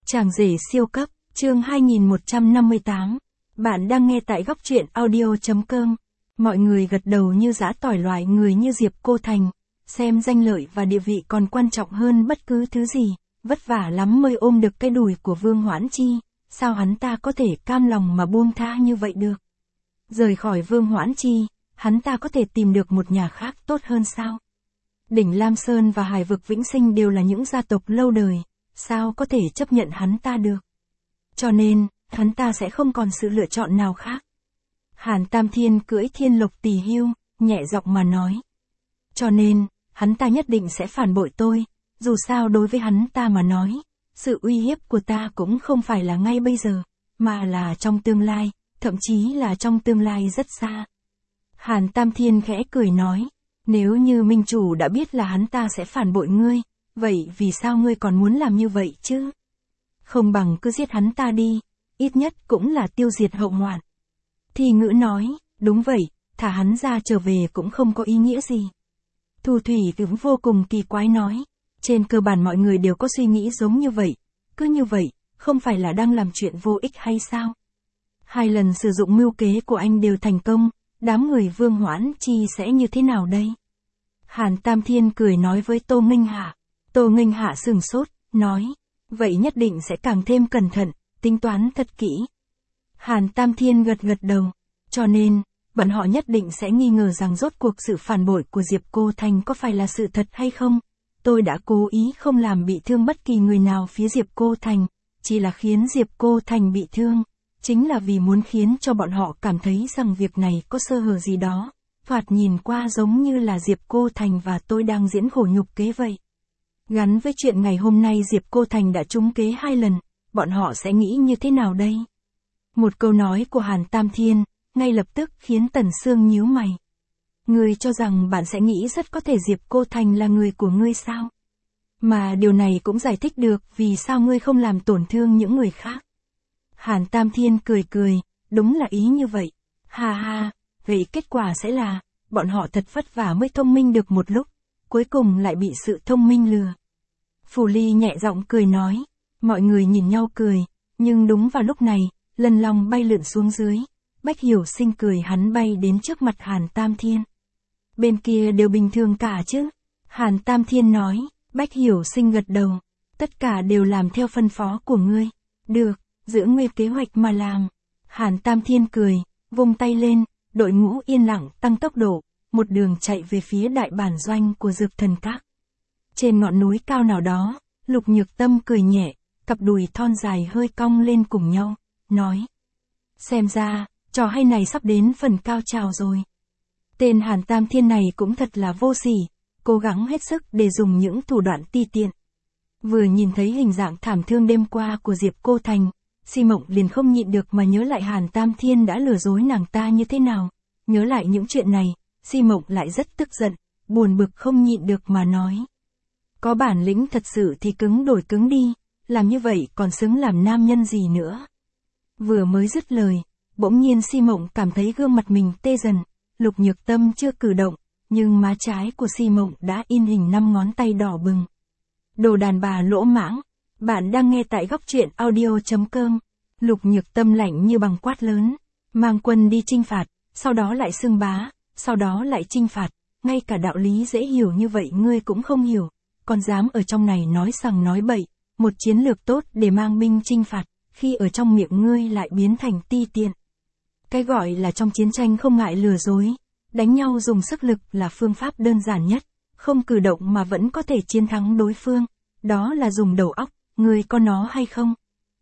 Chàng rể siêu cấp, chương 2158. Bạn đang nghe tại góc truyện audio.com. Mọi người gật đầu như giã tỏi, loại người như Diệp Cô Thành, xem danh lợi và địa vị còn quan trọng hơn bất cứ thứ gì, vất vả lắm mới ôm được cái đùi của Vương Hoãn Chi, sao hắn ta có thể cam lòng mà buông tha như vậy được? Rời khỏi Vương Hoãn Chi, hắn ta có thể tìm được một nhà khác tốt hơn sao? Đỉnh Lam Sơn và Hải vực Vĩnh Sinh đều là những gia tộc lâu đời, sao có thể chấp nhận hắn ta được? Cho nên, hắn ta sẽ không còn sự lựa chọn nào khác. Hàn Tam Thiên cưỡi thiên lộc tỳ hưu, nhẹ giọng mà nói. Cho nên, hắn ta nhất định sẽ phản bội tôi, dù sao đối với hắn ta mà nói, sự uy hiếp của ta cũng không phải là ngay bây giờ, mà là trong tương lai, thậm chí là trong tương lai rất xa. Hàn Tam Thiên khẽ cười nói, nếu như minh chủ đã biết là hắn ta sẽ phản bội ngươi, vậy vì sao ngươi còn muốn làm như vậy chứ? Không bằng cứ giết hắn ta đi, ít nhất cũng là tiêu diệt hậu hoạn. Thi Ngữ nói, đúng vậy, thả hắn ra trở về cũng không có ý nghĩa gì. Thu Thủy cũng vô cùng kỳ quái nói, trên cơ bản mọi người đều có suy nghĩ giống như vậy, cứ như vậy, không phải là đang làm chuyện vô ích hay sao? 2 lần sử dụng mưu kế của anh đều thành công, đám người Vương Hoãn Chi sẽ như thế nào đây? Hàn Tam Thiên cười nói với Tô Nghênh Hạ. Tô Nghênh Hạ sừng sốt, nói, vậy nhất định sẽ càng thêm cẩn thận, tính toán thật kỹ. Hàn Tam Thiên gật đầu, cho nên, bọn họ nhất định sẽ nghi ngờ rằng rốt cuộc sự phản bội của Diệp Cô Thành có phải là sự thật hay không. Tôi đã cố ý không làm bị thương bất kỳ người nào phía Diệp Cô Thành, chỉ là khiến Diệp Cô Thành bị thương, chính là vì muốn khiến cho bọn họ cảm thấy rằng việc này có sơ hở gì đó, thoạt nhìn qua giống như là Diệp Cô Thành và tôi đang diễn khổ nhục kế vậy. Gắn với chuyện ngày hôm nay Diệp Cô Thành đã trúng kế 2 lần, bọn họ sẽ nghĩ như thế nào đây? Một câu nói của Hàn Tam Thiên, ngay lập tức khiến Tần Sương nhíu mày. Ngươi cho rằng bạn sẽ nghĩ rất có thể Diệp Cô Thành là người của ngươi sao? Mà điều này cũng giải thích được vì sao ngươi không làm tổn thương những người khác. Hàn Tam Thiên cười, đúng là ý như vậy. Ha ha, vậy kết quả sẽ là, bọn họ thật vất vả mới thông minh được một lúc, cuối cùng lại bị sự thông minh lừa. Phù Ly nhẹ giọng cười nói, mọi người nhìn nhau cười, nhưng đúng vào lúc này, Lân Long bay lượn xuống dưới, Bách Hiểu Sinh cười hắn bay đến trước mặt Hàn Tam Thiên. Bên kia đều bình thường cả chứ? Hàn Tam Thiên nói, Bách Hiểu Sinh gật đầu, tất cả đều làm theo phân phó của ngươi. Được, giữ nguyên kế hoạch mà làm. Hàn Tam Thiên cười, vung tay lên, đội ngũ yên lặng tăng tốc độ, một đường chạy về phía đại bản doanh của Dược Thần Các. Trên ngọn núi cao nào đó, Lục Nhược Tâm cười nhẹ, cặp đùi thon dài hơi cong lên cùng nhau, nói. Xem ra, trò hay này sắp đến phần cao trào rồi. Tên Hàn Tam Thiên này cũng thật là vô sỉ, cố gắng hết sức để dùng những thủ đoạn ti tiện. Vừa nhìn thấy hình dạng thảm thương đêm qua của Diệp Cô Thành, Si Mộng liền không nhịn được mà nhớ lại Hàn Tam Thiên đã lừa dối nàng ta như thế nào. Nhớ lại những chuyện này, Si Mộng lại rất tức giận, buồn bực không nhịn được mà nói. Có bản lĩnh thật sự thì cứng đổi cứng đi, làm như vậy còn xứng làm nam nhân gì nữa. Vừa mới dứt lời, bỗng nhiên Si Mộng cảm thấy gương mặt mình tê dần, Lục Nhược Tâm chưa cử động, nhưng má trái của Si Mộng đã in hình 5 ngón tay đỏ bừng. Đồ đàn bà lỗ mãng, bạn đang nghe tại góc truyện audio.com. Lục Nhược Tâm lạnh như bằng quát lớn, mang quân đi chinh phạt, sau đó lại xưng bá, sau đó lại chinh phạt, ngay cả đạo lý dễ hiểu như vậy ngươi cũng không hiểu, còn dám ở trong này nói sằng nói bậy, một chiến lược tốt để mang binh chinh phạt, khi ở trong miệng ngươi lại biến thành ti tiện. Cái gọi là trong chiến tranh không ngại lừa dối, đánh nhau dùng sức lực là phương pháp đơn giản nhất, không cử động mà vẫn có thể chiến thắng đối phương, đó là dùng đầu óc, ngươi có nó hay không?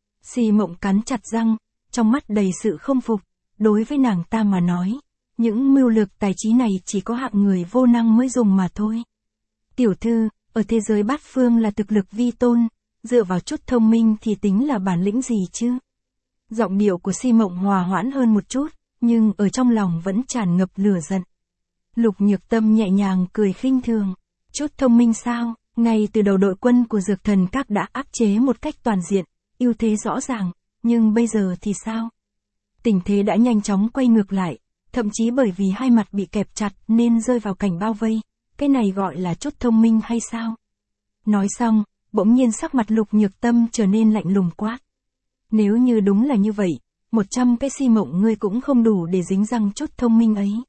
Si Mộng cắn chặt răng, trong mắt đầy sự không phục, đối với nàng ta mà nói, những mưu lược tài trí này chỉ có hạng người vô năng mới dùng mà thôi. Tiểu thư, ở thế giới bát phương là thực lực vi tôn, dựa vào chút thông minh thì tính là bản lĩnh gì chứ? Giọng điệu của Si Mộng hòa hoãn hơn một chút, nhưng ở trong lòng vẫn tràn ngập lửa giận. Lục Nhược Tâm nhẹ nhàng cười khinh thường, chút thông minh sao, ngay từ đầu đội quân của Dược Thần Các đã áp chế một cách toàn diện, ưu thế rõ ràng, nhưng bây giờ thì sao? Tình thế đã nhanh chóng quay ngược lại, thậm chí bởi vì hai mặt bị kẹp chặt nên rơi vào cảnh bao vây, cái này gọi là chút thông minh hay sao? Nói xong, bỗng nhiên sắc mặt Lục Nhược Tâm trở nên lạnh lùng quát. Nếu như đúng là như vậy, 100 cái si mộng ngươi cũng không đủ để dính răng chút thông minh ấy.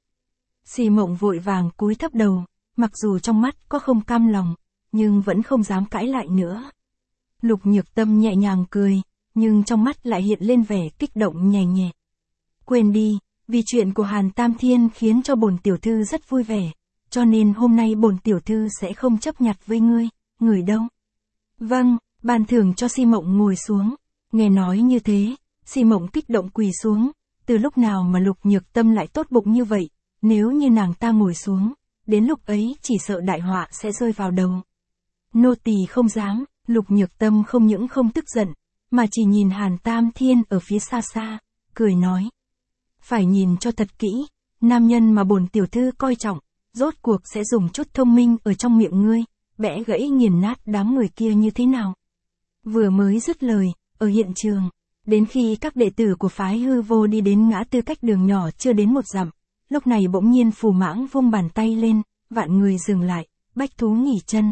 Si mộng vội vàng cúi thấp đầu, mặc dù trong mắt có không cam lòng, nhưng vẫn không dám cãi lại nữa. Lục Nhược Tâm nhẹ nhàng cười, nhưng trong mắt lại hiện lên vẻ kích động nhẹ nhẹ. Quên đi, vì chuyện của Hàn Tam Thiên khiến cho bổn tiểu thư rất vui vẻ, cho nên hôm nay bổn tiểu thư sẽ không chấp nhặt với ngươi, người đâu. Vâng, ban thưởng cho Si Mộng ngồi xuống. Nghe nói như thế, Si Mộng kích động quỳ xuống, từ lúc nào mà Lục Nhược Tâm lại tốt bụng như vậy, nếu như nàng ta ngồi xuống, đến lúc ấy chỉ sợ đại họa sẽ rơi vào đầu. Nô tỳ không dám, Lục Nhược Tâm không những không tức giận, mà chỉ nhìn Hàn Tam Thiên ở phía xa xa, cười nói. Phải nhìn cho thật kỹ, nam nhân mà bổn tiểu thư coi trọng, rốt cuộc sẽ dùng chút thông minh ở trong miệng ngươi, bẽ gãy nghiền nát đám người kia như thế nào. Vừa mới dứt lời, ở hiện trường, đến khi các đệ tử của phái Hư Vô đi đến ngã tư cách đường nhỏ chưa đến 1 dặm, lúc này bỗng nhiên Phù Mãng vung bàn tay lên, vạn người dừng lại, bách thú nghỉ chân.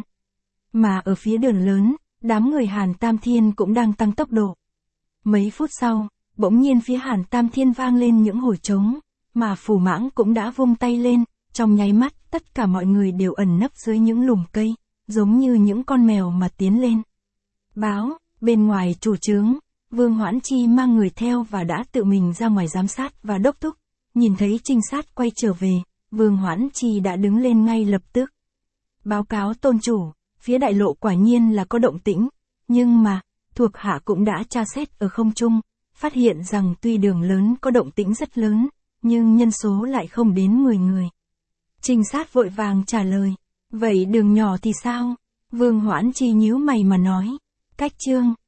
Mà ở phía đường lớn, đám người Hàn Tam Thiên cũng đang tăng tốc độ. Mấy phút sau, bỗng nhiên phía Hàn Tam Thiên vang lên những hồi trống, mà Phù Mãng cũng đã vung tay lên, trong nháy mắt tất cả mọi người đều ẩn nấp dưới những lùm cây, giống như những con mèo mà tiến lên. Báo, bên ngoài chủ trướng, Vương Hoãn Chi mang người theo và đã tự mình ra ngoài giám sát và đốc thúc, nhìn thấy trinh sát quay trở về, Vương Hoãn Chi đã đứng lên ngay lập tức. Báo cáo tôn chủ, phía đại lộ quả nhiên là có động tĩnh, nhưng mà, thuộc hạ cũng đã tra xét ở không trung, phát hiện rằng tuy đường lớn có động tĩnh rất lớn, nhưng nhân số lại không đến 10 người. Trinh sát vội vàng trả lời, vậy đường nhỏ thì sao? Vương Hoãn Chi nhíu mày mà nói, cách chương.